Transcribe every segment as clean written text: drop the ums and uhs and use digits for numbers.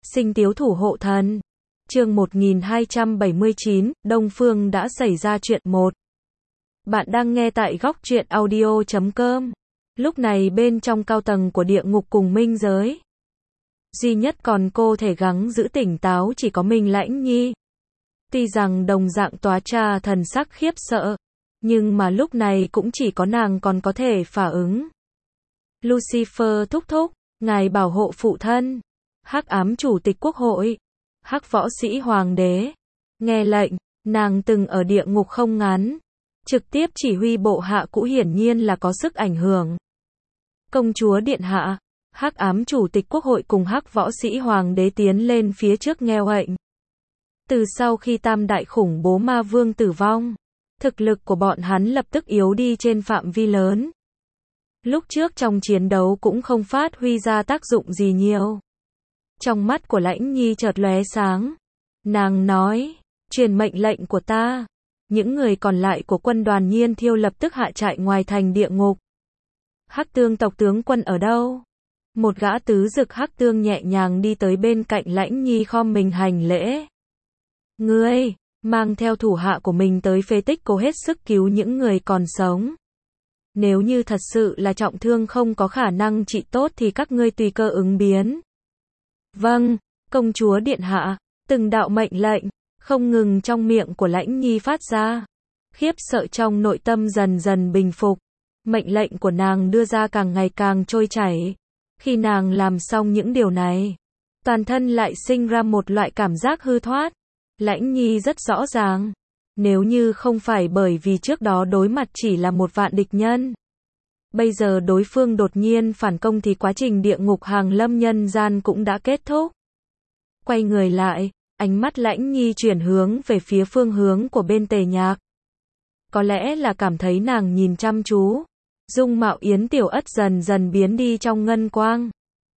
Sinh tiếu thủ hộ thần. Chương 1279, Đông Phương đã xảy ra chuyện 1. Bạn đang nghe tại góc truyện audio.com. Lúc này bên trong cao tầng của địa ngục cùng minh giới, duy nhất còn cô thể gắng giữ tỉnh táo chỉ có mình Lãnh Nhi. Tuy rằng đồng dạng tóa tra thần sắc khiếp sợ, nhưng mà lúc này cũng chỉ có nàng còn có thể phả ứng. Lucifer thúc thúc, ngài bảo hộ phụ thân. Hắc ám chủ tịch quốc hội, Hắc võ sĩ hoàng đế. Nghe lệnh, nàng từng ở địa ngục không ngắn, trực tiếp chỉ huy bộ hạ cũ hiển nhiên là có sức ảnh hưởng. Công chúa điện hạ, Hắc ám chủ tịch quốc hội cùng Hắc võ sĩ hoàng đế tiến lên phía trước nghe lệnh. Từ sau khi tam đại khủng bố ma vương tử vong, thực lực của bọn hắn lập tức yếu đi trên phạm vi lớn. Lúc trước trong chiến đấu cũng không phát huy ra tác dụng gì nhiều. Trong mắt của Lãnh Nhi chợt lóe sáng. Nàng nói, truyền mệnh lệnh của ta. Những người còn lại của quân đoàn Nhiên Thiêu lập tức hạ trại ngoài thành địa ngục. Hắc Tương tộc tướng quân ở đâu? Một gã tứ dực Hắc Tương nhẹ nhàng đi tới bên cạnh Lãnh Nhi khom mình hành lễ. Ngươi, mang theo thủ hạ của mình tới phế tích cố hết sức cứu những người còn sống. Nếu như thật sự là trọng thương không có khả năng trị tốt thì các ngươi tùy cơ ứng biến. Vâng, công chúa điện hạ. Từng đạo mệnh lệnh không ngừng trong miệng của Lãnh Nhi phát ra. Khiếp sợ trong nội tâm dần dần bình phục. Mệnh lệnh của nàng đưa ra càng ngày càng trôi chảy. Khi nàng làm xong những điều này, toàn thân lại sinh ra một loại cảm giác hư thoát. Lãnh Nhi rất rõ ràng, nếu như không phải bởi vì trước đó đối mặt chỉ là một vạn địch nhân, bây giờ đối phương đột nhiên phản công thì quá trình địa ngục hàng lâm nhân gian cũng đã kết thúc. Quay người lại, ánh mắt Lãnh Nhi chuyển hướng về phía phương hướng của bên Tề Nhạc. Có lẽ là cảm thấy nàng nhìn chăm chú, dung mạo Yến Tiểu Ất dần dần biến đi trong ngân quang.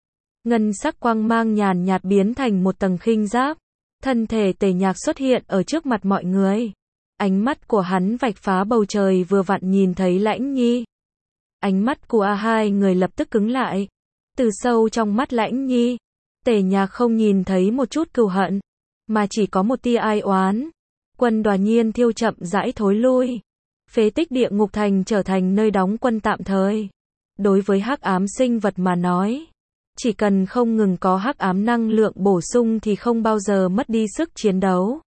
Ngân sắc quang mang nhàn nhạt biến thành một tầng khinh giáp. Thân thể Tề Nhạc xuất hiện ở trước mặt mọi người. Ánh mắt của hắn vạch phá bầu trời vừa vặn nhìn thấy Lãnh Nhi. Ánh mắt của hai người lập tức cứng lại. Từ sâu trong mắt Lãnh Nhi, Tề Nhạc không nhìn thấy một chút cừu hận, mà chỉ có một tia ai oán. Quân đoàn Nhiên Thiêu chậm rãi thối lui. Phế tích địa ngục thành trở thành nơi đóng quân tạm thời. Đối với hắc ám sinh vật mà nói, chỉ cần không ngừng có hắc ám năng lượng bổ sung thì không bao giờ mất đi sức chiến đấu.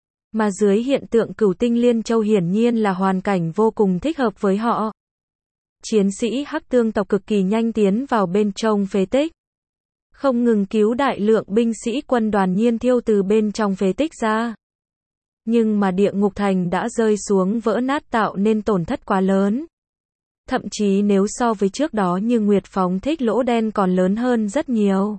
Mà dưới hiện tượng Cửu Tinh Liên Châu hiển nhiên là hoàn cảnh vô cùng thích hợp với họ. Chiến sĩ Hắc Tương tộc cực kỳ nhanh tiến vào bên trong phế tích, không ngừng cứu đại lượng binh sĩ quân đoàn Nhiên Thiêu từ bên trong phế tích ra. Nhưng mà địa ngục thành đã rơi xuống vỡ nát tạo nên tổn thất quá lớn. Thậm chí nếu so với trước đó như Nguyệt phóng thích lỗ đen còn lớn hơn rất nhiều.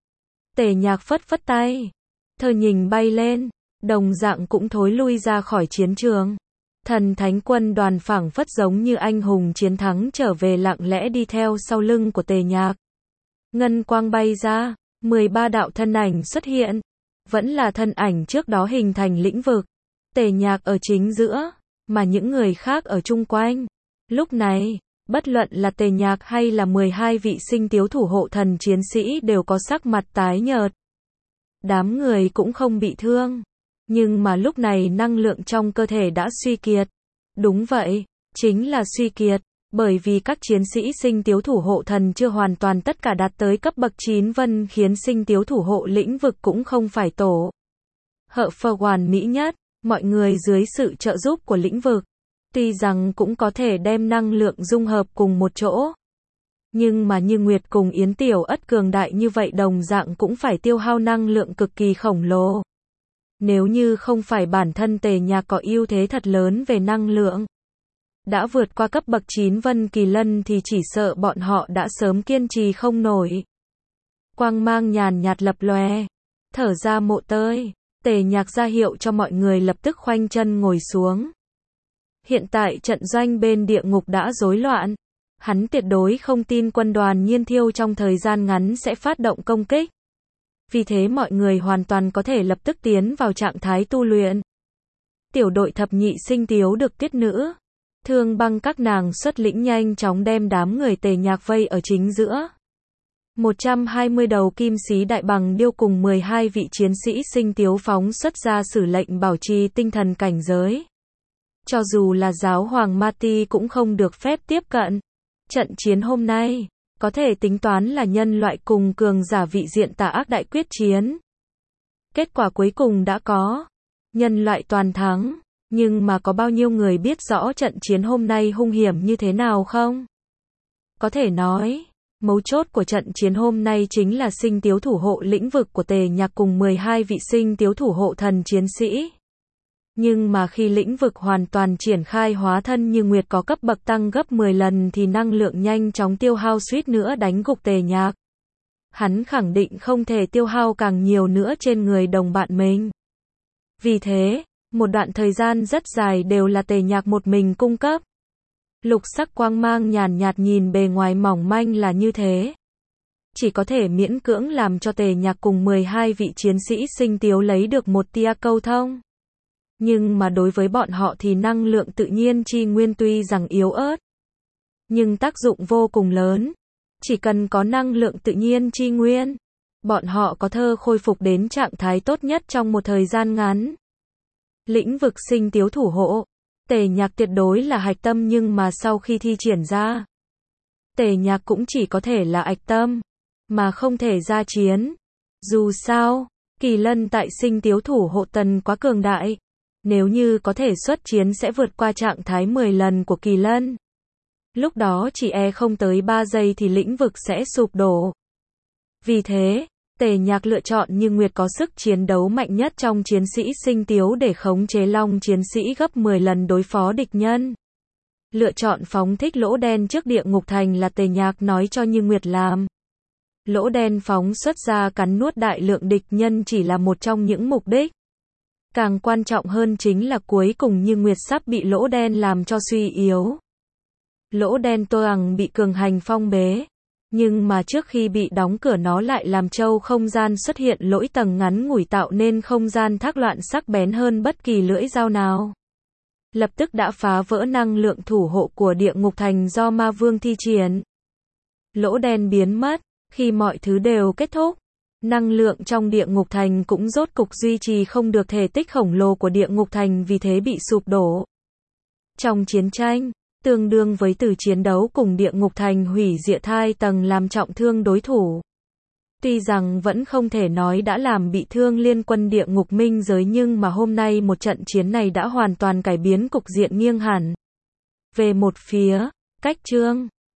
Tề Nhạc phất phất tay, thơ nhìn bay lên, đồng dạng cũng thối lui ra khỏi chiến trường. Thần thánh quân đoàn phảng phất giống như anh hùng chiến thắng trở về lặng lẽ đi theo sau lưng của Tề Nhạc. Ngân quang bay ra, 13 đạo thân ảnh xuất hiện, vẫn là thân ảnh trước đó hình thành lĩnh vực. Tề Nhạc ở chính giữa, mà những người khác ở chung quanh. Lúc này, bất luận là Tề Nhạc hay là 12 vị sinh tiếu thủ hộ thần chiến sĩ đều có sắc mặt tái nhợt. Đám người cũng không bị thương, nhưng mà lúc này năng lượng trong cơ thể đã suy kiệt. Đúng vậy, chính là suy kiệt, bởi vì các chiến sĩ sinh tiếu thủ hộ thần chưa hoàn toàn tất cả đạt tới cấp bậc 9 vân khiến sinh tiếu thủ hộ lĩnh vực cũng không phải tổ hợp hoàn mỹ nhất. Mọi người dưới sự trợ giúp của lĩnh vực, tuy rằng cũng có thể đem năng lượng dung hợp cùng một chỗ, nhưng mà như Nguyệt cùng Yến Tiểu Ất cường đại như vậy đồng dạng cũng phải tiêu hao năng lượng cực kỳ khổng lồ. Nếu như không phải bản thân Tề Nhạc có ưu thế thật lớn về năng lượng, đã vượt qua cấp bậc 9 vân kỳ lân thì chỉ sợ bọn họ đã sớm kiên trì không nổi. Quang mang nhàn nhạt lập lòe, thở ra mộ tơi. Tề Nhạc ra hiệu cho mọi người lập tức khoanh chân ngồi xuống. Hiện tại trận doanh bên địa ngục đã rối loạn. Hắn tuyệt đối không tin quân đoàn Nhiên Thiêu trong thời gian ngắn sẽ phát động công kích. Vì thế mọi người hoàn toàn có thể lập tức tiến vào trạng thái tu luyện. Tiểu đội thập nhị sinh tiếu được tiết nữ Thương Băng các nàng xuất lĩnh nhanh chóng đem đám người Tề Nhạc vây ở chính giữa. 120 đầu kim sĩ đại bằng điêu cùng 12 vị chiến sĩ sinh tiếu phóng xuất ra sử lệnh bảo trì tinh thần cảnh giới. Cho dù là giáo hoàng Mati cũng không được phép tiếp cận. Trận chiến hôm nay, có thể tính toán là nhân loại cùng cường giả vị diện tà ác đại quyết chiến. Kết quả cuối cùng đã có. Nhân loại toàn thắng. Nhưng mà có bao nhiêu người biết rõ trận chiến hôm nay hung hiểm như thế nào không? Có thể nói, mấu chốt của trận chiến hôm nay chính là sinh tiếu thủ hộ lĩnh vực của Tề Nhạc cùng 12 vị sinh tiếu thủ hộ thần chiến sĩ. Nhưng mà khi lĩnh vực hoàn toàn triển khai hóa thân như Nguyệt có cấp bậc tăng gấp 10 lần thì năng lượng nhanh chóng tiêu hao suýt nữa đánh gục Tề Nhạc. Hắn khẳng định không thể tiêu hao càng nhiều nữa trên người đồng bạn mình. Vì thế, một đoạn thời gian rất dài đều là Tề Nhạc một mình cung cấp. Lục sắc quang mang nhàn nhạt nhìn bề ngoài mỏng manh là như thế. Chỉ có thể miễn cưỡng làm cho Tề Nhạc cùng 12 vị chiến sĩ sinh tiếu lấy được một tia câu thông. Nhưng mà đối với bọn họ thì năng lượng tự nhiên chi nguyên tuy rằng yếu ớt, nhưng tác dụng vô cùng lớn. Chỉ cần có năng lượng tự nhiên chi nguyên, bọn họ có thể khôi phục đến trạng thái tốt nhất trong một thời gian ngắn. Lĩnh vực sinh tiếu thủ hộ, Tề Nhạc tuyệt đối là hạch tâm nhưng mà sau khi thi triển ra, Tề Nhạc cũng chỉ có thể là hạch tâm, mà không thể ra chiến. Dù sao, Kỳ Lân tại sinh tiếu thủ hộ tần quá cường đại. Nếu như có thể xuất chiến sẽ vượt qua trạng thái 10 lần của Kỳ Lân. Lúc đó chỉ không tới 3 giây thì lĩnh vực sẽ sụp đổ. Vì thế, Tề Nhạc lựa chọn Như Nguyệt có sức chiến đấu mạnh nhất trong chiến sĩ sinh tiếu để khống chế long chiến sĩ gấp 10 lần đối phó địch nhân. Lựa chọn phóng thích lỗ đen trước địa ngục thành là Tề Nhạc nói cho Như Nguyệt làm. Lỗ đen phóng xuất ra cắn nuốt đại lượng địch nhân chỉ là một trong những mục đích. Càng quan trọng hơn chính là cuối cùng Như Nguyệt sắp bị lỗ đen làm cho suy yếu. Lỗ đen toàng bị cường hành phong bế. Nhưng mà trước khi bị đóng cửa nó lại làm châu không gian xuất hiện lỗi tầng ngắn ngủi tạo nên không gian thác loạn sắc bén hơn bất kỳ lưỡi dao nào. Lập tức đã phá vỡ năng lượng thủ hộ của địa ngục thành do ma vương thi triển. Lỗ đen biến mất, khi mọi thứ đều kết thúc. Năng lượng trong địa ngục thành cũng rốt cục duy trì không được thể tích khổng lồ của địa ngục thành vì thế bị sụp đổ. Trong chiến tranh, tương đương với từ chiến đấu cùng địa ngục thành hủy diệt 2 tầng làm trọng thương đối thủ. Tuy rằng vẫn không thể nói đã làm bị thương liên quân địa ngục minh giới nhưng mà hôm nay một trận chiến này đã hoàn toàn cải biến cục diện nghiêng hẳn. Về một phía, cách chương